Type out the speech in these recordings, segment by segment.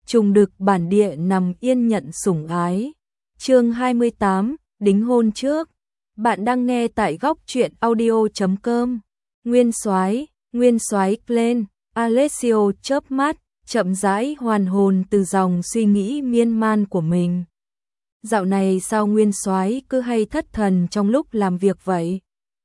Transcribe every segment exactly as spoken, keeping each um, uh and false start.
Trùng Đực bản địa nằm yên nhận sủng ái. Chương hai mươi tám, đính hôn trước. Bạn đang nghe tại góc truyện audio chấm com. Nguyên soái, Nguyên soái Glenn, Alessio chớp mắt, chậm rãi hoàn hồn từ dòng suy nghĩ miên man của mình. Dạo này sao Nguyên soái cứ hay thất thần trong lúc làm việc vậy?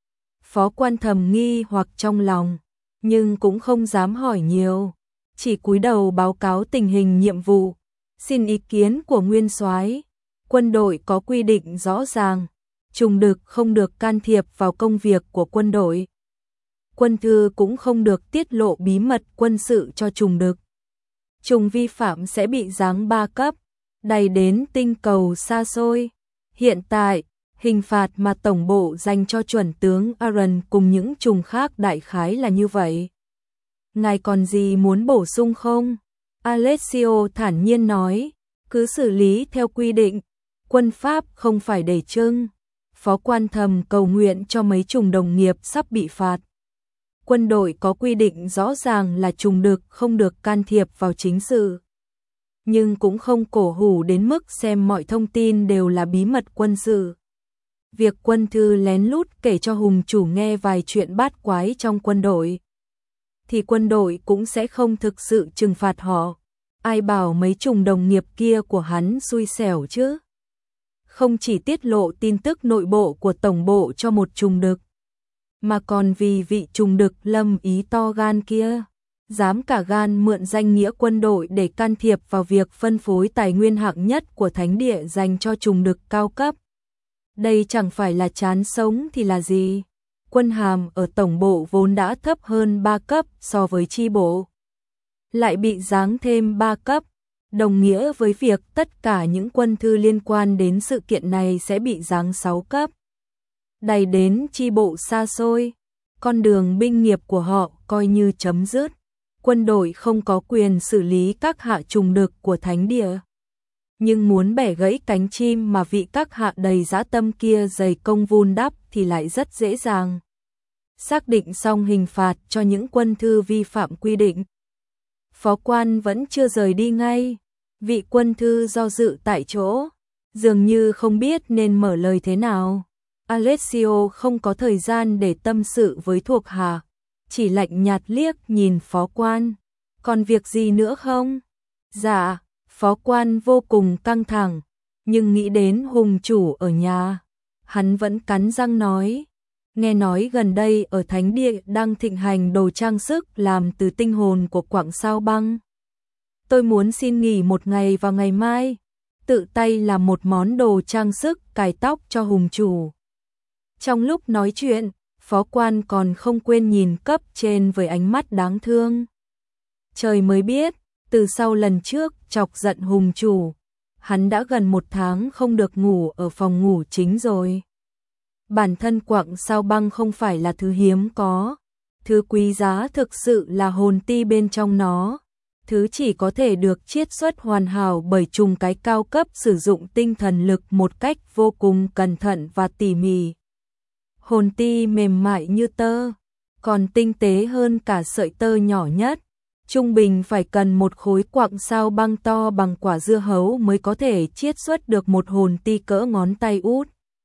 Phó Quan thầm nghi hoặc trong lòng, nhưng cũng không dám hỏi nhiều, chỉ cúi đầu báo cáo tình hình nhiệm vụ, xin ý kiến của Nguyên soái. Quân đội có quy định rõ ràng, Trùng Đực không được can thiệp vào công việc của quân đội. Quân thư cũng không được tiết lộ bí mật quân sự cho Trùng Đực. Trùng vi phạm sẽ bị giáng ba cấp, đày đến tinh cầu xa xôi. Hiện tại, hình phạt mà tổng bộ dành cho chuẩn tướng Aaron cùng những trùng khác đại khái là như vậy. Ngài còn gì muốn bổ sung không? Alessio thản nhiên nói, cứ xử lý theo quy định, quân pháp không phải để trưng. Phó Quan thầm cầu nguyện cho mấy trùng đồng nghiệp sắp bị phạt. Quân đội có quy định rõ ràng là Trùng Đực không được can thiệp vào chính sự, nhưng cũng không cổ hủ đến mức xem mọi thông tin đều là bí mật quân sự. Việc quân thư lén lút kể cho Hùng chủ nghe vài chuyện bát quái trong quân đội, thì quân đội cũng sẽ không thực sự trừng phạt họ. Ai bảo mấy trùng đồng nghiệp kia của hắn xui xẻo chứ? Không chỉ tiết lộ tin tức nội bộ của tổng bộ cho một Trùng Đực, mà còn vì vị Trùng Đực lâm ý to gan kia, dám cả gan mượn danh nghĩa quân đội để can thiệp vào việc phân phối tài nguyên hạng nhất của thánh địa dành cho Trùng Đực cao cấp. Đây chẳng phải là chán sống thì là gì? Quân hàm ở tổng bộ vốn đã thấp hơn ba cấp so với chi bộ, lại bị giáng thêm ba cấp, đồng nghĩa với việc tất cả những quân thư liên quan đến sự kiện này sẽ bị giáng sáu cấp. Đày đến chi bộ xa xôi, con đường binh nghiệp của họ coi như chấm dứt. Quân đội không có quyền xử lý các hạ Trùng Đực của thánh địa, nhưng muốn bẻ gãy cánh chim mà vị các hạ đầy dã tâm kia dày công vun đắp thì lại rất dễ dàng. Xác định xong hình phạt cho những quân thư vi phạm quy định, Phó Quan vẫn chưa rời đi ngay. Vị quân thư do dự tại chỗ, dường như không biết nên mở lời thế nào. Alessio không có thời gian để tâm sự với thuộc hạ, chỉ lạnh nhạt liếc nhìn Phó Quan. Còn việc gì nữa không? Dạ. Phó Quan vô cùng căng thẳng, nhưng nghĩ đến Hùng chủ ở nhà, hắn vẫn cắn răng nói, nghe nói gần đây ở thánh địa đang thịnh hành đồ trang sức làm từ tinh hồn của Quặng Sao Băng. Tôi muốn xin nghỉ một ngày vào ngày mai, tự tay làm một món đồ trang sức cài tóc cho Hùng chủ. Trong lúc nói chuyện, Phó Quan còn không quên nhìn cấp trên với ánh mắt đáng thương. Trời mới biết, từ sau lần trước chọc giận Hùng chủ, hắn đã gần một tháng không được ngủ ở phòng ngủ chính rồi. Bản thân Quặng Sao Băng không phải là thứ hiếm có, thứ quý giá thực sự là hồn ti bên trong nó, thứ chỉ có thể được chiết xuất hoàn hảo bởi trùng cái cao cấp sử dụng tinh thần lực một cách vô cùng cẩn thận và tỉ mỉ. Hồn ti mềm mại như tơ, còn tinh tế hơn cả sợi tơ nhỏ nhất. Trung bình phải cần một khối Quặng Sao Băng to bằng quả dưa hấu mới có thể chiết xuất được một hồn ti cỡ ngón tay út.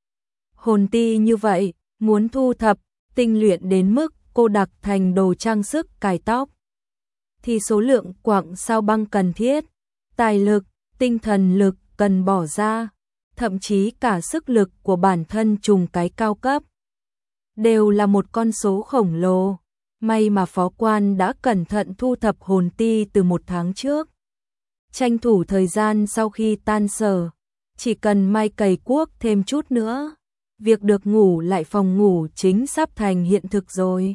Hồn ti như vậy, muốn thu thập, tinh luyện đến mức cô đặc thành đồ trang sức cài tóc, thì số lượng Quặng Sao Băng cần thiết, tài lực, tinh thần lực cần bỏ ra, thậm chí cả sức lực của bản thân trùng cái cao cấp, đều là một con số khổng lồ. May mà Phó Quan đã cẩn thận thu thập hồn ti từ một tháng trước. Tranh thủ thời gian sau khi tan sở, chỉ cần may cày cuốc thêm chút nữa, việc được ngủ lại phòng ngủ chính sắp thành hiện thực rồi.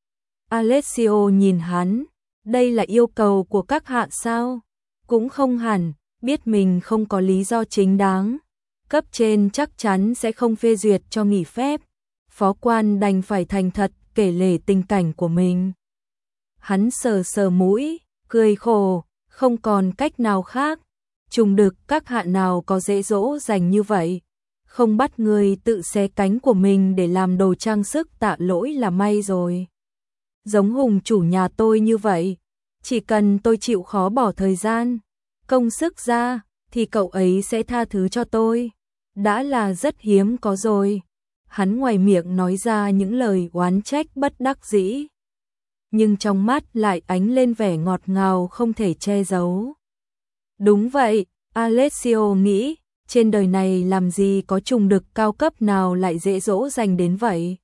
Alessio nhìn hắn, đây là yêu cầu của các hạ sao? Cũng không hẳn, biết mình không có lý do chính đáng, cấp trên chắc chắn sẽ không phê duyệt cho nghỉ phép. Phó Quan đành phải thành thật kể lể tình cảnh của mình. Hắn sờ sờ mũi, cười khổ, không còn cách nào khác. Trùng Đực các hạ nào có dễ dỗ dành như vậy, không bắt người tự xé cánh của mình để làm đồ trang sức tạ lỗi là may rồi. Giống Hùng chủ nhà tôi như vậy, chỉ cần tôi chịu khó bỏ thời gian, công sức ra, thì cậu ấy sẽ tha thứ cho tôi. Đã là rất hiếm có rồi. Hắn ngoài miệng nói ra những lời oán trách bất đắc dĩ, nhưng trong mắt lại ánh lên vẻ ngọt ngào không thể che giấu. Đúng vậy, Alessio nghĩ, trên đời này làm gì có trùng đực cao cấp nào lại dễ dỗ dành đến vậy.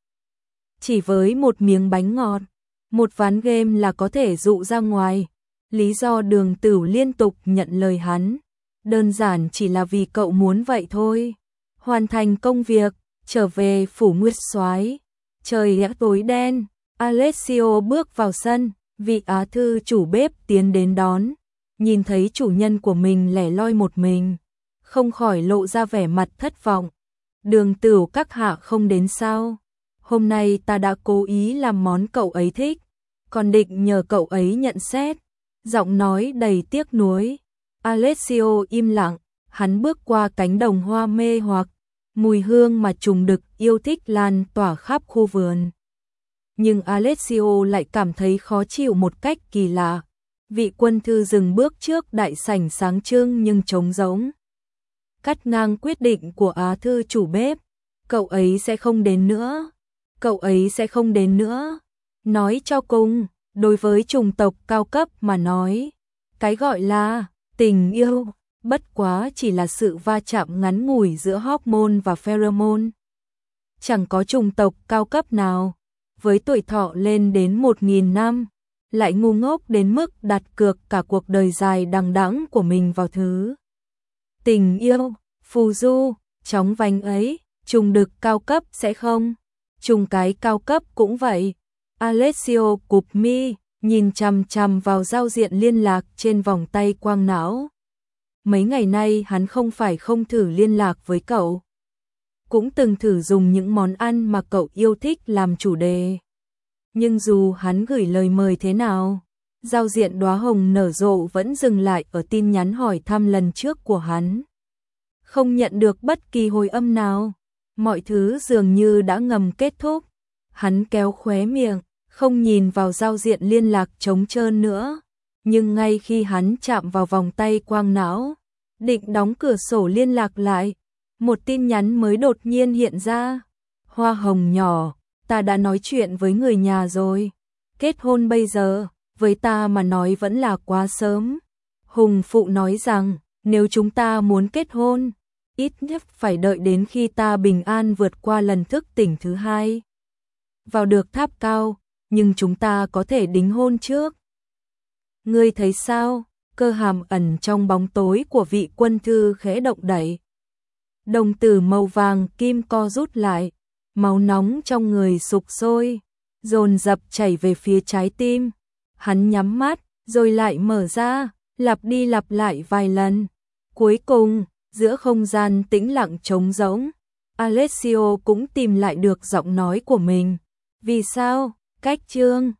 Chỉ với một miếng bánh ngọt, một ván game là có thể dụ ra ngoài. Lý do Đường Tửu liên tục nhận lời hắn, đơn giản chỉ là vì cậu muốn vậy thôi. Hoàn thành công việc, trở về phủ Nguyệt Soái. Trời đã tối đen, Alessio bước vào sân, vị á thư chủ bếp tiến đến đón, nhìn thấy chủ nhân của mình lẻ loi một mình, không khỏi lộ ra vẻ mặt thất vọng. Đường Tửu các hạ không đến sao? Hôm nay ta đã cố ý làm món cậu ấy thích, còn định nhờ cậu ấy nhận xét. Giọng nói đầy tiếc nuối. Alessio im lặng, hắn bước qua cánh đồng hoa mê hoặc, mùi hương mà trùng đực yêu thích lan tỏa khắp khu vườn. Nhưng Alessio lại cảm thấy khó chịu một cách kỳ lạ. Vị quân thư dừng bước trước đại sảnh sáng trưng nhưng trống rỗng. Cắt ngang quyết định của á thư chủ bếp, cậu ấy sẽ không đến nữa. Cậu ấy sẽ không đến nữa. Nói cho cùng, đối với chủng tộc cao cấp mà nói, cái gọi là tình yêu bất quá chỉ là sự va chạm ngắn ngủi giữa hormone và pheromone. Chẳng có chủng tộc cao cấp nào với tuổi thọ lên đến một nghìn năm lại ngu ngốc đến mức đặt cược cả cuộc đời dài đằng đẵng của mình vào thứ tình yêu phù du chóng vánh ấy. Trùng đực cao cấp sẽ không, trùng cái cao cấp cũng vậy. Alessio cụp mi, nhìn chằm chằm vào giao diện liên lạc trên vòng tay quang não. Mấy ngày nay hắn không phải không thử liên lạc với cậu, cũng từng thử dùng những món ăn mà cậu yêu thích làm chủ đề. Nhưng dù hắn gửi lời mời thế nào, giao diện đóa hồng nở rộ vẫn dừng lại ở tin nhắn hỏi thăm lần trước của hắn. Không nhận được bất kỳ hồi âm nào, mọi thứ dường như đã ngầm kết thúc. Hắn kéo khóe miệng, không nhìn vào giao diện liên lạc trống trơn nữa. Nhưng ngay khi hắn chạm vào vòng tay quang não, định đóng cửa sổ liên lạc lại, một tin nhắn mới đột nhiên hiện ra. Hoa hồng nhỏ, ta đã nói chuyện với người nhà rồi. Kết hôn bây giờ, với ta mà nói vẫn là quá sớm. Hùng phụ nói rằng, nếu chúng ta muốn kết hôn, ít nhất phải đợi đến khi ta bình an vượt qua lần thức tỉnh thứ hai. Vào được tháp cao, nhưng chúng ta có thể đính hôn trước. Ngươi thấy sao? Cơ hàm ẩn trong bóng tối của vị quân thư khẽ động đậy. Đồng tử màu vàng kim co rút lại, máu nóng trong người sục sôi, dồn dập chảy về phía trái tim. Hắn nhắm mắt, rồi lại mở ra, lặp đi lặp lại vài lần. Cuối cùng, giữa không gian tĩnh lặng trống rỗng, Alessio cũng tìm lại được giọng nói của mình. Vì sao? Cách chương